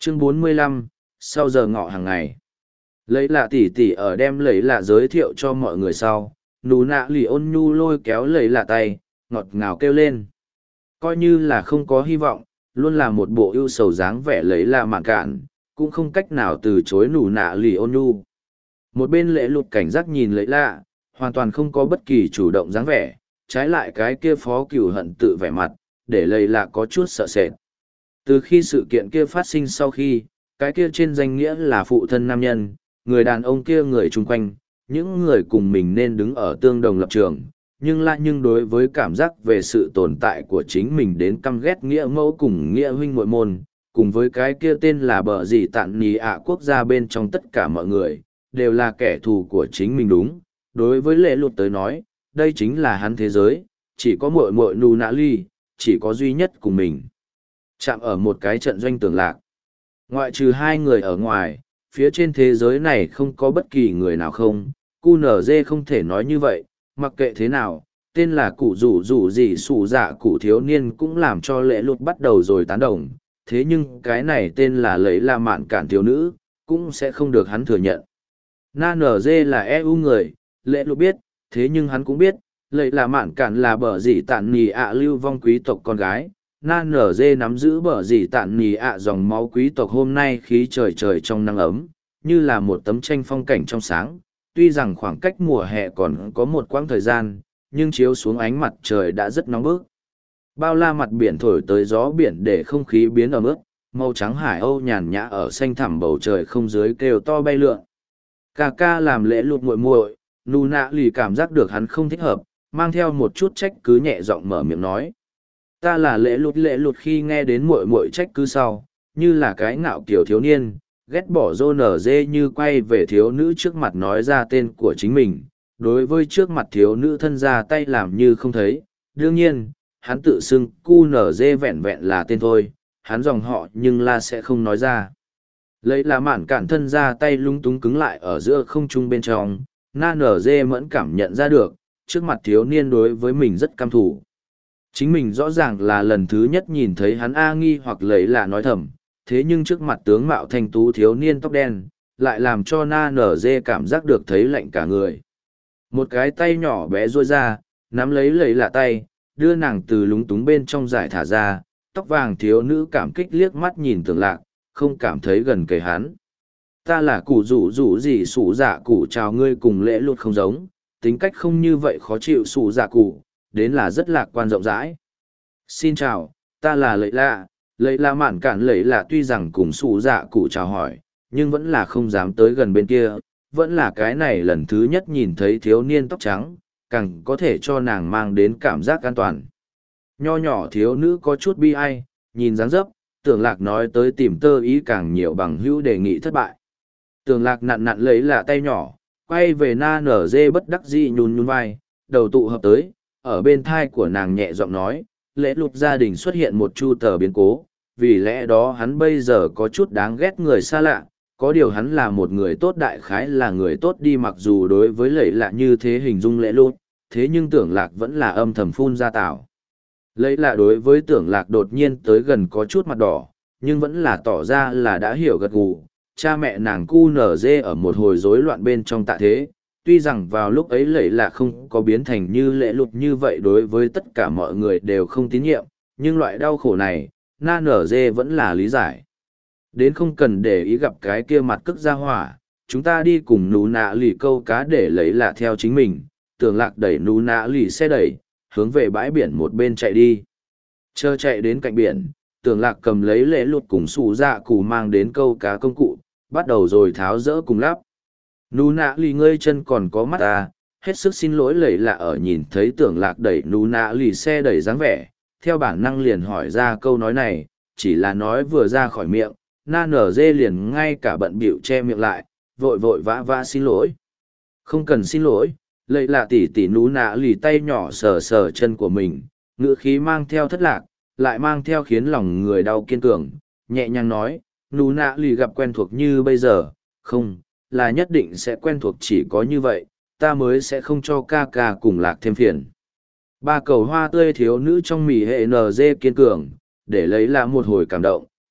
Chương 45, sau giờ ngọ hàng ngày. Lấy lạ tỉ tỉ ở đem lấy lạ giới thiệu cho mọi người sau, nụ nạ lì ôn nhu lôi kéo lấy lạ tay, ngọt ngào kêu lên. Coi như là không có hy vọng, luôn là một bộ ưu sầu dáng vẻ lấy lạ mạn cạn, cũng không cách nào từ chối nụ nạ lì ôn nhu. Một bên lễ lụt cảnh giác nhìn lấy lạ, hoàn toàn không có bất kỳ chủ động dáng vẻ, trái lại cái kia phó cửu hận tự vẻ mặt, để lấy lạ có chút sợ sệt. Từ khi sự kiện kia phát sinh sau khi, cái kia trên danh nghĩa là phụ thân nam nhân, người đàn ông kia người chung quanh, những người cùng mình nên đứng ở tương đồng lập trường, nhưng đối với cảm giác về sự tồn tại của chính mình đến căm ghét nghĩa mẫu cùng nghĩa huynh muội môn, cùng với cái kia tên là bờ gì tạn nì ạ quốc gia bên trong tất cả mọi người, đều là kẻ thù của chính mình đúng. Đối với lệ lụt tới nói, đây chính là hắn thế giới, chỉ có muội muội nù nạ ly, chỉ có duy nhất cùng mình. Chạm ở một cái trận doanh tưởng lạc. Ngoại trừ hai người ở ngoài, phía trên thế giới này không có bất kỳ người nào không. QNZ không thể nói như vậy, mặc kệ thế nào, tên là cụ rủ gì sủ dạ cụ thiếu niên cũng làm cho lễ lụt bắt đầu rồi tán đồng. Thế nhưng cái này tên là lấy la mạn cản thiếu nữ, cũng sẽ không được hắn thừa nhận. NNZ là EU người, lễ lụt biết, thế nhưng hắn cũng biết, lấy la mạn cản là bờ gì tạn nì ạ lưu vong quý tộc con gái. NNZ nắm giữ bờ gì tạn nì ạ dòng máu quý tộc hôm nay khí trời trời trong nắng ấm, như là một tấm tranh phong cảnh trong sáng. Tuy rằng khoảng cách mùa hè còn có một quãng thời gian, nhưng chiếu xuống ánh mặt trời đã rất nóng bức. Bao la mặt biển thổi tới gió biển để không khí biến ẩm ướt, màu trắng hải âu nhàn nhã ở xanh thẳm bầu trời không dưới kêu to bay lượn. Ca ca làm lễ lụt muội muội, nụ nạ lì cảm giác được hắn không thích hợp, mang theo một chút trách cứ nhẹ giọng mở miệng nói. Ta là lễ lụt khi nghe đến muội muội trách cứ sau, như là cái ngạo kiểu thiếu niên, ghét bỏ rô nở dê như quay về thiếu nữ trước mặt nói ra tên của chính mình. Đối với trước mặt thiếu nữ thân ra tay làm như không thấy, đương nhiên, hắn tự xưng cu nở dê vẹn vẹn là tên thôi, hắn dòng họ nhưng là sẽ không nói ra. Lấy là mạn cản thân ra tay lung túng cứng lại ở giữa không trung bên trong, na nở dê mẫn cảm nhận ra được, trước mặt thiếu niên đối với mình rất cam thủ. Chính mình rõ ràng là lần thứ nhất nhìn thấy hắn A nghi hoặc lấy là nói thầm, thế nhưng trước mặt tướng mạo thanh tú thiếu niên tóc đen, lại làm cho na nở dê cảm giác được thấy lạnh cả người. Một cái tay nhỏ bé ruôi ra, nắm lấy lạ tay, đưa nàng từ lúng túng bên trong giải thả ra, tóc vàng thiếu nữ cảm kích liếc mắt nhìn tưởng lạc, không cảm thấy gần kề hắn. Ta là cụ rủ gì sủ dạ cụ chào ngươi cùng lễ lụt không giống, tính cách không như vậy khó chịu sủ dạ cụ, đến là rất lạc quan rộng rãi. Xin chào, ta là lấy lạ mạn cản lấy lạ tuy rằng cùng sủ dạ cụ chào hỏi, nhưng vẫn là không dám tới gần bên kia, vẫn là cái này lần thứ nhất nhìn thấy thiếu niên tóc trắng, càng có thể cho nàng mang đến cảm giác an toàn. Nho nhỏ thiếu nữ có chút bi ai, nhìn dáng dấp, tưởng lạc nói tới tìm tơ ý càng nhiều bằng hữu đề nghị thất bại. Tưởng lạc nặn lấy lạ tay nhỏ, quay về na nở dê bất đắc dĩ nhún vai, đầu tụ hợp tới, ở bên thai của nàng nhẹ giọng nói, lễ lụt gia đình xuất hiện một chu tờ biến cố, vì lẽ đó hắn bây giờ có chút đáng ghét người xa lạ, có điều hắn là một người tốt đại khái là người tốt đi mặc dù đối với lễ lạ như thế hình dung lễ lụt, thế nhưng tưởng lạc vẫn là âm thầm phun ra tảo. Lễ lạ đối với tưởng lạc đột nhiên tới gần có chút mặt đỏ, nhưng vẫn là tỏ ra là đã hiểu gật gù. Cha mẹ nàng cu nở dê ở một hồi rối loạn bên trong tạ thế, tuy rằng vào lúc ấy lễ lạ không có biến thành như lễ lụt như vậy đối với tất cả mọi người đều không tín nhiệm, nhưng loại đau khổ này, na nở dê vẫn là lý giải. Đến không cần để ý gặp cái kia mặt cức ra hỏa, chúng ta đi cùng nú nạ lì câu cá để lấy lạ theo chính mình, tưởng lạc đẩy nú nạ lì xe đẩy, hướng về bãi biển một bên chạy đi. Chờ chạy đến cạnh biển, tưởng lạc cầm lấy lễ lụt cùng sủ dạ cụ mang đến câu cá công cụ, bắt đầu rồi tháo rỡ cùng lắp. Nú nạ lì ngơi chân còn có mắt à, hết sức xin lỗi lầy lạ ở nhìn thấy tưởng lạc đẩy nú nạ lì xe đẩy dáng vẻ, theo bản năng liền hỏi ra câu nói này, chỉ là nói vừa ra khỏi miệng, na nở dê liền ngay cả bận bịu che miệng lại, vội vội vã vã xin lỗi. Không cần xin lỗi, lầy lạ tỉ tỉ nú nạ lì tay nhỏ sờ sờ chân của mình, ngữ khí mang theo thất lạc, lại mang theo khiến lòng người đau kiên cường, nhẹ nhàng nói, nú nạ lì gặp quen thuộc như bây giờ, không, là nhất định sẽ quen thuộc chỉ có như vậy, ta mới sẽ không cho ca ca cùng lạc thêm phiền. Ba cầu hoa tươi thiếu nữ trong mì hệ NG kiên cường, để lấy là một hồi cảm động,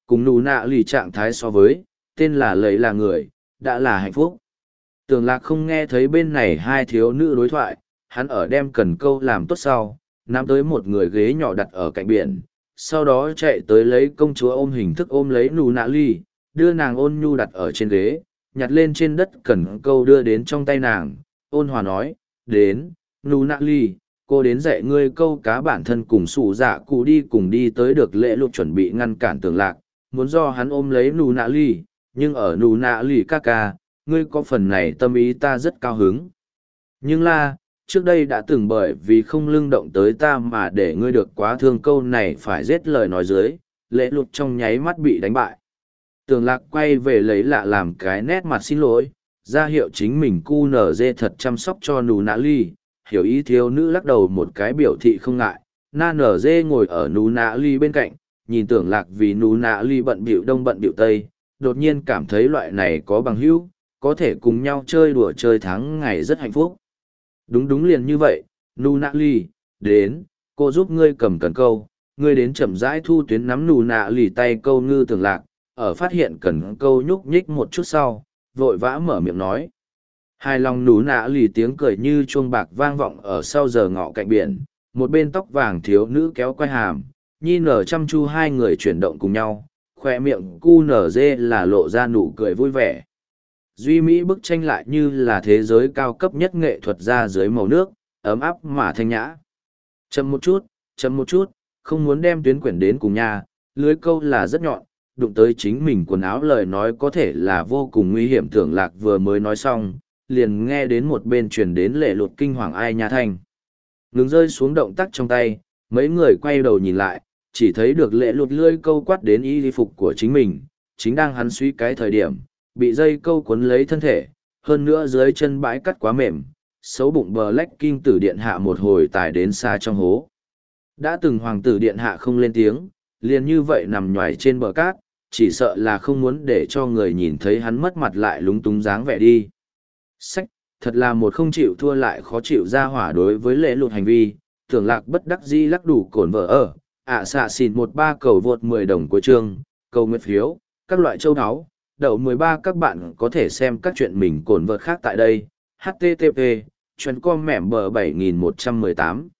cùng nụ nạ lì trạng thái so với, tên là lấy là người, đã là hạnh phúc. Tưởng lạc không nghe thấy bên này hai thiếu nữ đối thoại, hắn ở đem cần câu làm tốt sau, nắm tới một người ghế nhỏ đặt ở cạnh biển, sau đó chạy tới lấy công chúa ôm hình thức ôm lấy nụ nạ ly, đưa nàng ôn nhu đặt ở trên ghế, nhặt lên trên đất cần câu đưa đến trong tay nàng, ôn hòa nói, đến, nụ nạ ly, cô đến dạy ngươi câu cá bản thân cùng sủ dạ cụ đi cùng đi tới được lễ lục chuẩn bị ngăn cản tưởng lạc, muốn do hắn ôm lấy nụ nạ ly, nhưng ở nụ nạ ly ca ca, ngươi có phần này tâm ý ta rất cao hứng. Nhưng là, trước đây đã từng bởi vì không lưng động tới ta mà để ngươi được quá thương câu này phải giết lời nói dưới, lễ lục trong nháy mắt bị đánh bại. Tưởng lạc quay về lấy lạ làm cái nét mặt xin lỗi, ra hiệu chính mình cu nở dê thật chăm sóc cho nụ nạ ly, hiểu ý thiếu nữ lắc đầu một cái biểu thị không ngại, na nở dê ngồi ở nụ nạ ly bên cạnh, nhìn tưởng lạc vì nụ nạ ly bận bịu đông bận bịu tây, đột nhiên cảm thấy loại này có bằng hữu, có thể cùng nhau chơi đùa chơi tháng ngày rất hạnh phúc. Đúng liền như vậy, nụ nạ ly, đến, cô giúp ngươi cầm cần câu, ngươi đến chậm rãi thu tuyến nắm nụ nạ ly tay câu ngư tưởng lạc, ở phát hiện cần câu nhúc nhích một chút sau, vội vã mở miệng nói. Hài lòng nụ nạ ly tiếng cười như chuông bạc vang vọng ở sau giờ ngọ cạnh biển, một bên tóc vàng thiếu nữ kéo quay hàm, nhi nở chăm chu hai người chuyển động cùng nhau, khoe miệng cu nở dê là lộ ra nụ cười vui vẻ. Duy Mỹ bức tranh lại như là thế giới cao cấp nhất nghệ thuật ra dưới màu nước, ấm áp mà thanh nhã. Chậm một chút, không muốn đem tuyến quyển đến cùng nhà, lưới câu là rất nhọn, đụng tới chính mình quần áo lời nói có thể là vô cùng nguy hiểm. Tưởng lạc vừa mới nói xong, liền nghe đến một bên truyền đến lệ lụt kinh hoàng ai nha thanh. Ngừng rơi xuống động tác trong tay, mấy người quay đầu nhìn lại, chỉ thấy được lệ lụt lưỡi câu quát đến y phục của chính mình, chính đang hắn suy cái thời điểm, bị dây câu cuốn lấy thân thể, hơn nữa dưới chân bãi cắt quá mềm, xấu bụng Black King tử điện hạ một hồi tải đến xa trong hố. Đã từng hoàng tử điện hạ không lên tiếng, liền như vậy nằm nhoài trên bờ cát, chỉ sợ là không muốn để cho người nhìn thấy hắn mất mặt lại lúng túng dáng vẻ đi. Sách, thật là một không chịu thua lại khó chịu ra hỏa đối với lễ lụt hành vi, tưởng lạc bất đắc dĩ lắc đủ cổn vợ ở, xạ xỉn 13 cầu vượt 10 đồng của chương, cầu nguyện phiếu, các loại châu áo. Đậu 13 các bạn có thể xem các chuyện mình cổn vợt khác tại đây. http://com mẻm bờ 7118